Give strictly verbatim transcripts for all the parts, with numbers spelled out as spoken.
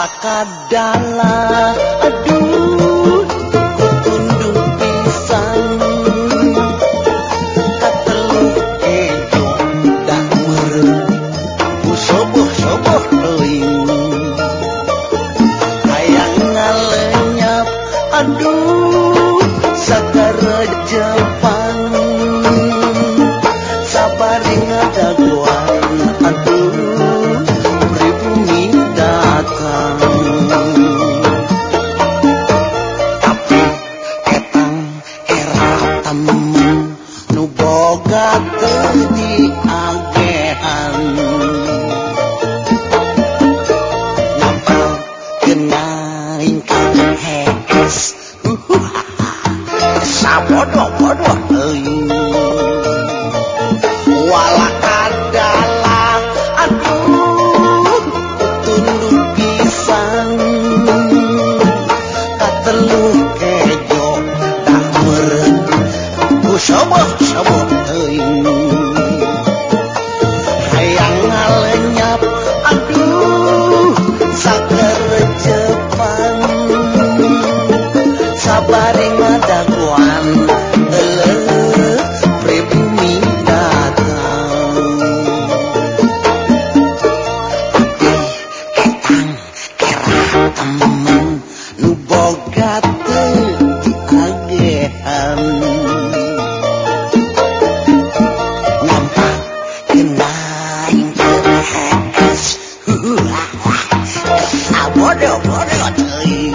Kadala aduh kutunduk pisan kateluk ejo dak meureun kusoboh-soboh teuing hayang ngalenyap aduh sakarejepan sabari ngadaguan aduh pribumi datang. Tapi etang era temen nu boga teu diagehan napal genaing kang hees sabodoh-bodoh teuing wala kadala aduh kutunduk pisan kateluk ejo dak meureun kusoboh-soboh teuing hayang ngalenyap aduh sakerecepan sabari ngadaguan eleuh pribumi datang. Etang era temen nu boga teu diagehan nampak genaing kehees sabodoh-bodoh teuing.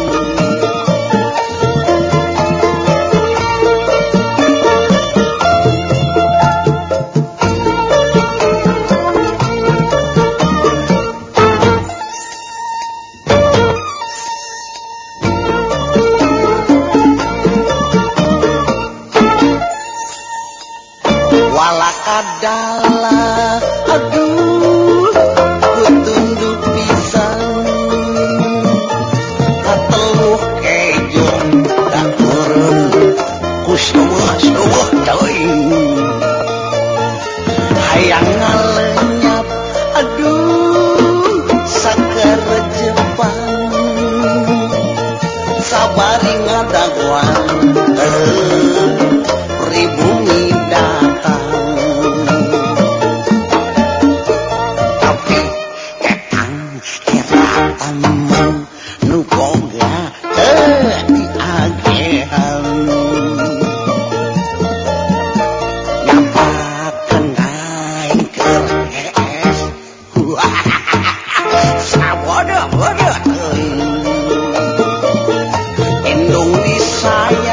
Wala kadala aduh kutunduk pisan kateluk ejo dak meureun kusoboh-soboh teuing hayang ngalenyap aduh sakarejepan sabari ngadaguan eleuh pribumi datang. Tapi etang era temen nu boga teu diagehan nampak genaing kehees sabodoh-bodoh teuing Indonesia